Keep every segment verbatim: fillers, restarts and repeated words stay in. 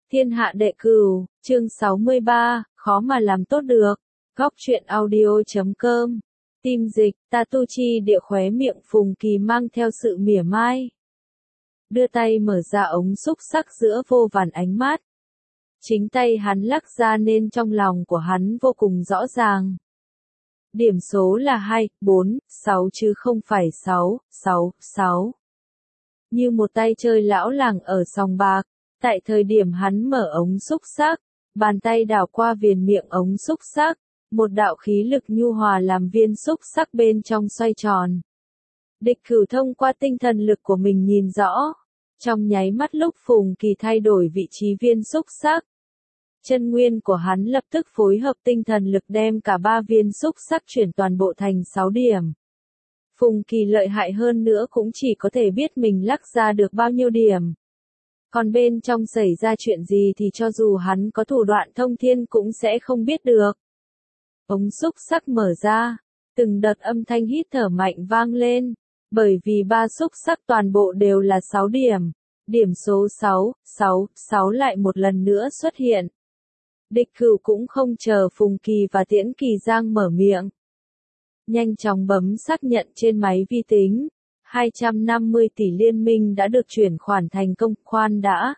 Thiên hạ đệ cửu, chương sáu mươi ba, khó mà làm tốt được. Góc truyện audio chấm com. Tim dịch, ta tu chi địa khóe miệng Phùng Kỳ mang theo sự mỉa mai. Đưa tay mở ra ống xúc xắc giữa vô vàn ánh mắt. Chính tay hắn lắc ra nên trong lòng của hắn vô cùng rõ ràng. Điểm số là hai, bốn, sáu chứ không phải sáu, sáu, sáu. Như một tay chơi lão làng ở sòng bạc. Tại thời điểm hắn mở ống xúc xắc, bàn tay đảo qua viền miệng ống xúc xắc, một đạo khí lực nhu hòa làm viên xúc xắc bên trong xoay tròn. Địch Cửu thông qua tinh thần lực của mình nhìn rõ, trong nháy mắt lúc Phùng Kỳ thay đổi vị trí viên xúc xắc. Chân nguyên của hắn lập tức phối hợp tinh thần lực đem cả ba viên xúc xắc chuyển toàn bộ thành sáu điểm. Phùng Kỳ lợi hại hơn nữa cũng chỉ có thể biết mình lắc ra được bao nhiêu điểm. Còn bên trong xảy ra chuyện gì thì cho dù hắn có thủ đoạn thông thiên cũng sẽ không biết được. Ống xúc xắc mở ra, từng đợt âm thanh hít thở mạnh vang lên, bởi vì ba xúc xắc toàn bộ đều là sáu điểm. Điểm số sáu, sáu, sáu lại một lần nữa xuất hiện. Địch Cửu cũng không chờ Phùng Kỳ và Tiễn Kỳ Giang mở miệng. Nhanh chóng bấm xác nhận trên máy vi tính. hai trăm năm mươi tỷ liên minh đã được chuyển khoản thành công, khoan đã.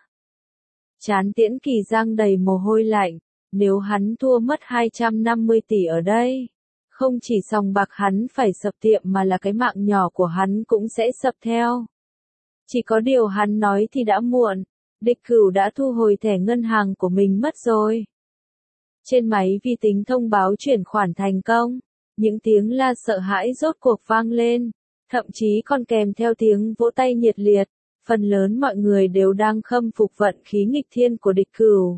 Trán Tiễn Kỳ Giang đầy mồ hôi lạnh, nếu hắn thua mất hai trăm năm mươi tỷ ở đây, không chỉ sòng bạc hắn phải sập tiệm mà là cái mạng nhỏ của hắn cũng sẽ sập theo. Chỉ có điều hắn nói thì đã muộn, Địch Cửu đã thu hồi thẻ ngân hàng của mình mất rồi. Trên máy vi tính thông báo chuyển khoản thành công, những tiếng la sợ hãi rốt cuộc vang lên. Thậm chí còn kèm theo tiếng vỗ tay nhiệt liệt, phần lớn mọi người đều đang khâm phục vận khí nghịch thiên của Địch Cửu.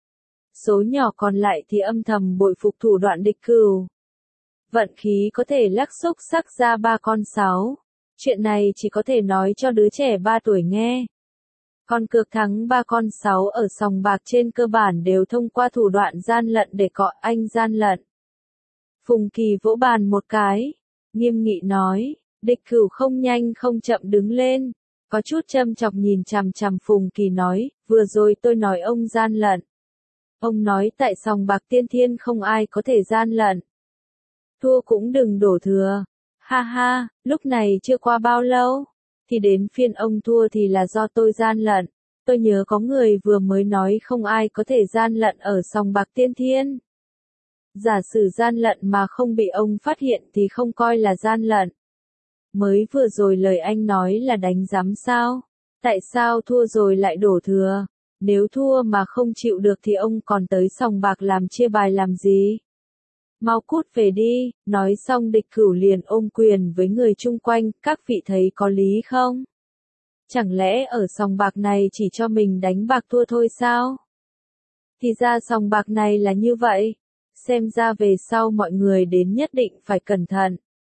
Số nhỏ còn lại thì âm thầm bội phục thủ đoạn Địch Cửu. Vận khí có thể lắc xúc xắc ra ba con sáu. Chuyện này chỉ có thể nói cho đứa trẻ ba tuổi nghe. Con cược thắng ba con sáu ở sòng bạc trên cơ bản đều thông qua thủ đoạn gian lận để cọ anh gian lận. Phùng Kỳ vỗ bàn một cái, nghiêm nghị nói. Địch Cửu không nhanh không chậm đứng lên, có chút châm chọc nhìn chằm chằm Phùng Kỳ nói, vừa rồi tôi nói ông gian lận. Ông nói tại sòng bạc Tiên Thiên không ai có thể gian lận. Thua cũng đừng đổ thừa. Ha ha, lúc này chưa qua bao lâu, thì đến phiên ông thua thì là do tôi gian lận. Tôi nhớ có người vừa mới nói không ai có thể gian lận ở sòng bạc Tiên Thiên. Giả sử gian lận mà không bị ông phát hiện thì không coi là gian lận. Mới vừa rồi lời anh nói là đánh giám sao? Tại sao thua rồi lại đổ thừa? Nếu thua mà không chịu được thì ông còn tới sòng bạc làm chia bài làm gì? Mau cút về đi, nói xong Địch Cửu liền ôm quyền với người chung quanh, các vị thấy có lý không? Chẳng lẽ ở sòng bạc này chỉ cho mình đánh bạc thua thôi sao? Thì ra sòng bạc này là như vậy, xem ra về sau mọi người đến nhất định phải cẩn thận.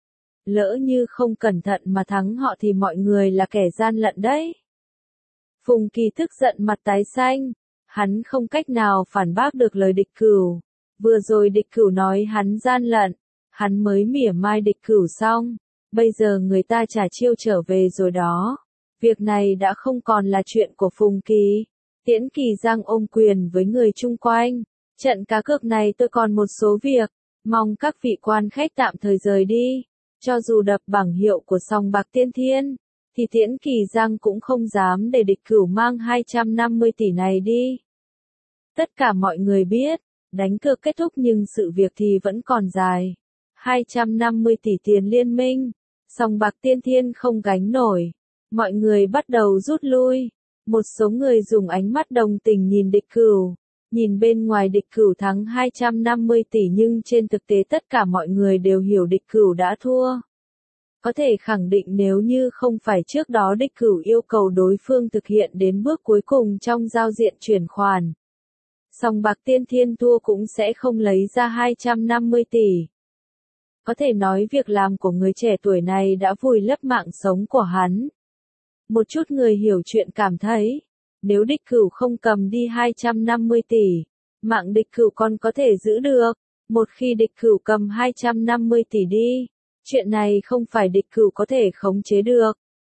Lỡ như không cẩn thận mà thắng họ thì mọi người là kẻ gian lận đấy. Phùng Kỳ tức giận mặt tái xanh, hắn không cách nào phản bác được lời Địch Cửu. Vừa rồi Địch Cửu nói hắn gian lận, hắn mới mỉa mai Địch Cửu xong, bây giờ người ta trả chiêu trở về rồi đó. Việc này đã không còn là chuyện của Phùng Kỳ. Tiễn Kỳ Giang ôm quyền với người chung quanh, trận cá cược này tôi còn một số việc, mong các vị quan khách tạm thời rời đi. Cho dù đập bảng hiệu của sòng bạc Tiên Thiên, thì Tiễn Kỳ Giang cũng không dám để Địch Cửu mang hai trăm năm mươi tỷ này đi. Tất cả mọi người biết, đánh cược kết thúc nhưng sự việc thì vẫn còn dài. hai trăm năm mươi tỷ tiền liên minh, sòng bạc Tiên Thiên không gánh nổi. Mọi người bắt đầu rút lui. Một số người dùng ánh mắt đồng tình nhìn Địch Cửu. Nhìn bên ngoài Địch Cửu thắng hai trăm năm mươi tỷ nhưng trên thực tế tất cả mọi người đều hiểu Địch Cửu đã thua. Có thể khẳng định nếu như không phải trước đó Địch Cửu yêu cầu đối phương thực hiện đến bước cuối cùng trong giao diện chuyển khoản. Sòng bạc Tiên Thiên thua cũng sẽ không lấy ra hai trăm năm mươi tỷ. Có thể nói việc làm của người trẻ tuổi này đã vùi lấp mạng sống của hắn. Một chút người hiểu chuyện cảm thấy, nếu Địch Cửu không cầm đi hai trăm năm mươi tỷ, mạng Địch Cửu còn có thể giữ được. Một khi Địch Cửu cầm hai trăm năm mươi tỷ đi, chuyện này không phải Địch Cửu có thể khống chế được.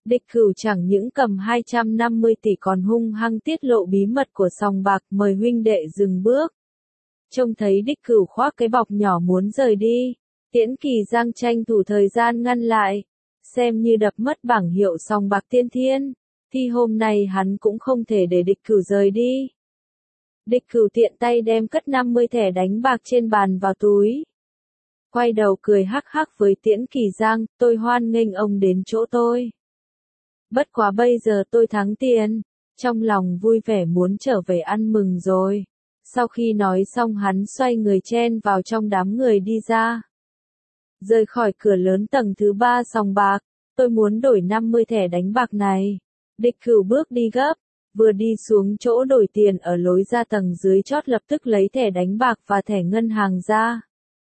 Địch Cửu chẳng những cầm hai trăm năm mươi tỷ còn hung hăng tiết lộ bí mật của sòng bạc, mời huynh đệ dừng bước. Trông thấy Địch Cửu khoác cái bọc nhỏ muốn rời đi, Tiễn Kỳ Giang tranh thủ thời gian ngăn lại, xem như đập mất bảng hiệu sòng bạc Tiên Thiên, thì hôm nay hắn cũng không thể để Địch Cửu rời đi. Địch Cửu tiện tay đem cất năm mươi thẻ đánh bạc trên bàn vào túi. Quay đầu cười hắc hắc với Tiễn Kỳ Giang, tôi hoan nghênh ông đến chỗ tôi. Bất quá bây giờ tôi thắng tiền, trong lòng vui vẻ muốn trở về ăn mừng rồi. Sau khi nói xong hắn xoay người chen vào trong đám người đi ra. Rời khỏi cửa lớn tầng thứ ba sòng bạc, tôi muốn đổi năm mươi thẻ đánh bạc này. Địch Cửu bước đi gấp, vừa đi xuống chỗ đổi tiền ở lối ra tầng dưới chót lập tức lấy thẻ đánh bạc và thẻ ngân hàng ra.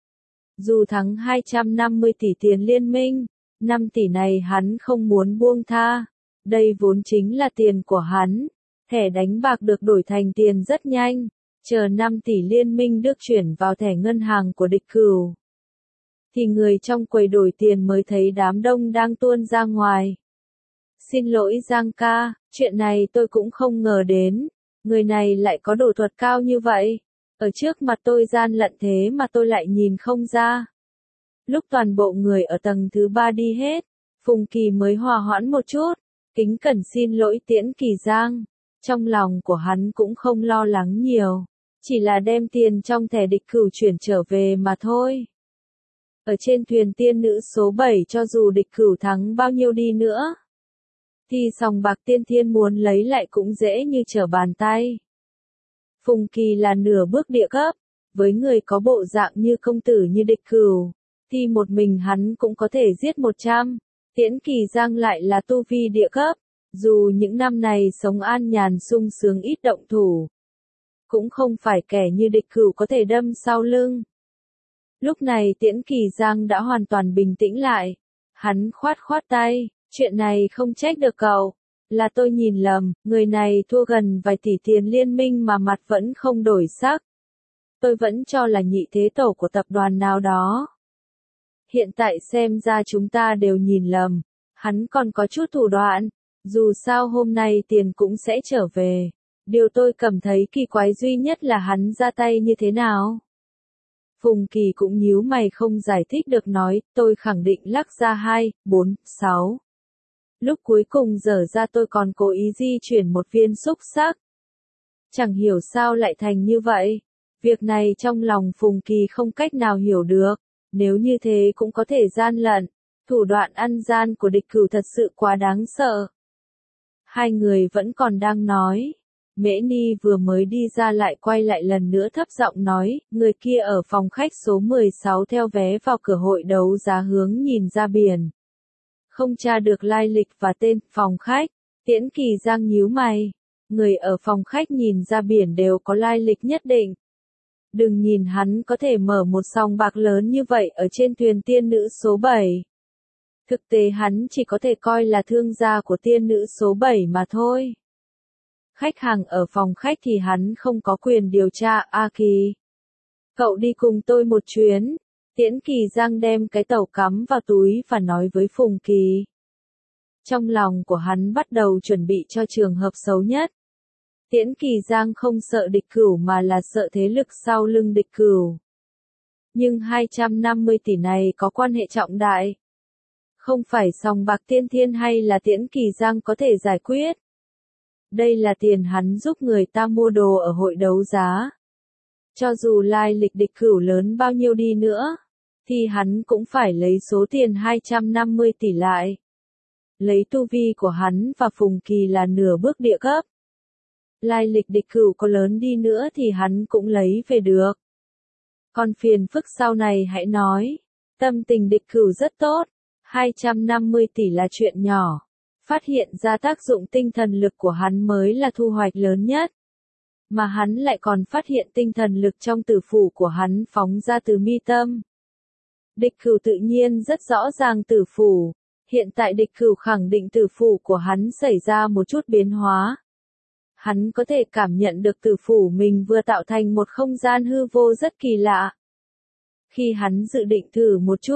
Dù thắng hai trăm năm mươi tỷ tiền liên minh, năm tỷ này hắn không muốn buông tha. Đây vốn chính là tiền của hắn. Thẻ đánh bạc được đổi thành tiền rất nhanh, chờ năm tỷ liên minh được chuyển vào thẻ ngân hàng của Địch Cửu. Thì người trong quầy đổi tiền mới thấy đám đông đang tuôn ra ngoài. Xin lỗi Giang ca, chuyện này tôi cũng không ngờ đến, người này lại có độ thuật cao như vậy. Ở trước mặt tôi gian lận thế mà tôi lại nhìn không ra. Lúc toàn bộ người ở tầng thứ ba đi hết, Phùng Kỳ mới hòa hoãn một chút, kính cẩn xin lỗi Tiễn Kỳ Giang. Trong lòng của hắn cũng không lo lắng nhiều, chỉ là đem tiền trong thẻ Địch Cửu chuyển trở về mà thôi. Ở trên thuyền tiên nữ số bảy cho dù Địch Cửu thắng bao nhiêu đi nữa, thì sòng bạc Tiên Thiên muốn lấy lại cũng dễ như trở bàn tay. Phùng Kỳ là nửa bước địa cấp, với người có bộ dạng như công tử như Địch Cửu, thì một mình hắn cũng có thể giết một trăm. Tiễn Kỳ Giang lại là tu vi địa cấp, dù những năm này sống an nhàn sung sướng ít động thủ, cũng không phải kẻ như Địch Cửu có thể đâm sau lưng. Lúc này Tiễn Kỳ Giang đã hoàn toàn bình tĩnh lại, hắn khoát khoát tay, chuyện này không trách được cậu, là tôi nhìn lầm, người này thua gần vài tỷ tiền liên minh mà mặt vẫn không đổi sắc. Tôi vẫn cho là nhị thế tổ của tập đoàn nào đó. Hiện tại xem ra chúng ta đều nhìn lầm, hắn còn có chút thủ đoạn, dù sao hôm nay tiền cũng sẽ trở về. Điều tôi cảm thấy kỳ quái duy nhất là hắn ra tay như thế nào. Phùng Kỳ cũng nhíu mày không giải thích được nói, tôi khẳng định lắc ra hai, bốn, sáu. Lúc cuối cùng dở ra tôi còn cố ý di chuyển một viên xúc xắc. Chẳng hiểu sao lại thành như vậy. Việc này trong lòng Phùng Kỳ không cách nào hiểu được. Nếu như thế cũng có thể gian lận. Thủ đoạn ăn gian của Địch Cửu thật sự quá đáng sợ. Hai người vẫn còn đang nói. Mễ Ni vừa mới đi ra lại quay lại lần nữa thấp giọng nói, người kia ở phòng khách số mười sáu theo vé vào cửa hội đấu giá hướng nhìn ra biển. Không tra được lai lịch và tên phòng khách. Tiễn Kỳ Giang nhíu mày. Người ở phòng khách nhìn ra biển đều có lai lịch nhất định. Đừng nhìn hắn có thể mở một sòng bạc lớn như vậy ở trên thuyền tiên nữ số bảy. Thực tế hắn chỉ có thể coi là thương gia của tiên nữ số bảy mà thôi. Khách hàng ở phòng khách thì hắn không có quyền điều tra. A Kỳ, cậu đi cùng tôi một chuyến. Tiễn Kỳ Giang đem cái tàu cắm vào túi và nói với Phùng Kỳ. Trong lòng của hắn bắt đầu chuẩn bị cho trường hợp xấu nhất. Tiễn Kỳ Giang không sợ Địch Cửu mà là sợ thế lực sau lưng Địch Cửu. Nhưng hai trăm năm mươi tỷ này có quan hệ trọng đại. Không phải sòng bạc Tiên Thiên hay là Tiễn Kỳ Giang có thể giải quyết. Đây là tiền hắn giúp người ta mua đồ ở hội đấu giá. Cho dù lai lịch Địch Cửu lớn bao nhiêu đi nữa, thì hắn cũng phải lấy số tiền hai trăm năm mươi tỷ lại. Lấy tu vi của hắn và Phùng Kỳ là nửa bước địa cấp. Lai lịch Địch Cửu có lớn đi nữa thì hắn cũng lấy về được. Còn phiền phức sau này hãy nói. Tâm tình Địch Cửu rất tốt. hai trăm năm mươi tỷ là chuyện nhỏ. Phát hiện ra tác dụng tinh thần lực của hắn mới là thu hoạch lớn nhất. Mà hắn lại còn phát hiện tinh thần lực trong tử phủ của hắn phóng ra từ mi tâm. Địch Cửu tự nhiên rất rõ ràng tử phủ. Hiện tại Địch Cửu khẳng định tử phủ của hắn xảy ra một chút biến hóa. Hắn có thể cảm nhận được tử phủ mình vừa tạo thành một không gian hư vô rất kỳ lạ. Khi hắn dự định thử một chút,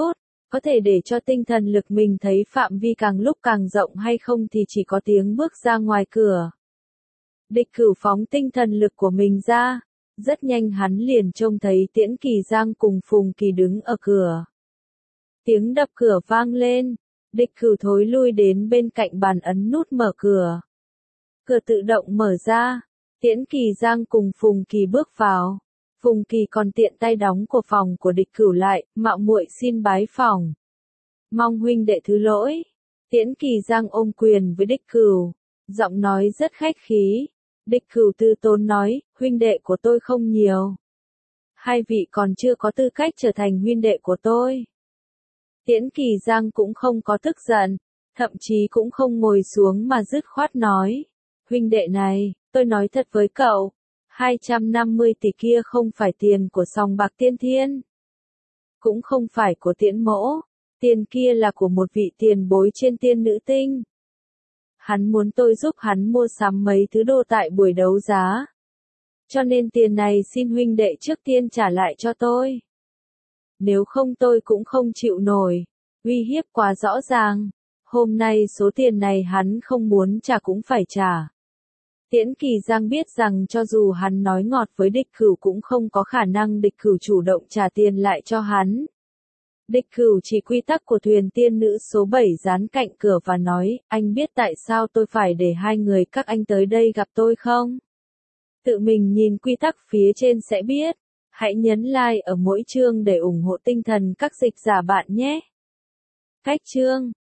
Có thể để cho tinh thần lực mình thấy phạm vi càng lúc càng rộng hay không thì chỉ có tiếng bước ra ngoài cửa. Địch Cửu phóng tinh thần lực của mình ra. Rất nhanh hắn liền trông thấy Tiễn Kỳ Giang cùng Phùng Kỳ đứng ở cửa. Tiếng đập cửa vang lên. Địch Cửu thối lui đến bên cạnh bàn ấn nút mở cửa. Cửa tự động mở ra. Tiễn Kỳ Giang cùng Phùng Kỳ bước vào. Phùng Kỳ còn tiện tay đóng của phòng của Địch Cửu lại, mạo muội xin bái phòng. Mong huynh đệ thứ lỗi. Tiễn Kỳ Giang ôm quyền với Địch Cửu. Giọng nói rất khách khí. Địch Cửu tư tốn nói, huynh đệ của tôi không nhiều. Hai vị còn chưa có tư cách trở thành huynh đệ của tôi. Tiễn Kỳ Giang cũng không có tức giận, thậm chí cũng không ngồi xuống mà dứt khoát nói. Huynh đệ này, tôi nói thật với cậu, hai trăm năm mươi tỷ kia không phải tiền của sòng bạc Tiên Thiên. Cũng không phải của Tiễn mỗ, tiền kia là của một vị tiền bối trên tiên nữ tinh. Hắn muốn tôi giúp hắn mua sắm mấy thứ đồ tại buổi đấu giá. Cho nên tiền này xin huynh đệ trước tiên trả lại cho tôi. Nếu không tôi cũng không chịu nổi. Uy hiếp quá rõ ràng. Hôm nay số tiền này hắn không muốn trả cũng phải trả. Tiễn Kỳ Giang biết rằng cho dù hắn nói ngọt với Địch Cửu cũng không có khả năng Địch Cửu chủ động trả tiền lại cho hắn. Địch Cửu chỉ quy tắc của thuyền tiên nữ số bảy dán cạnh cửa và nói, anh biết tại sao tôi phải để hai người các anh tới đây gặp tôi không? Tự mình nhìn quy tắc phía trên sẽ biết. Hãy nhấn like ở mỗi chương để ủng hộ tinh thần các dịch giả bạn nhé. Cách chương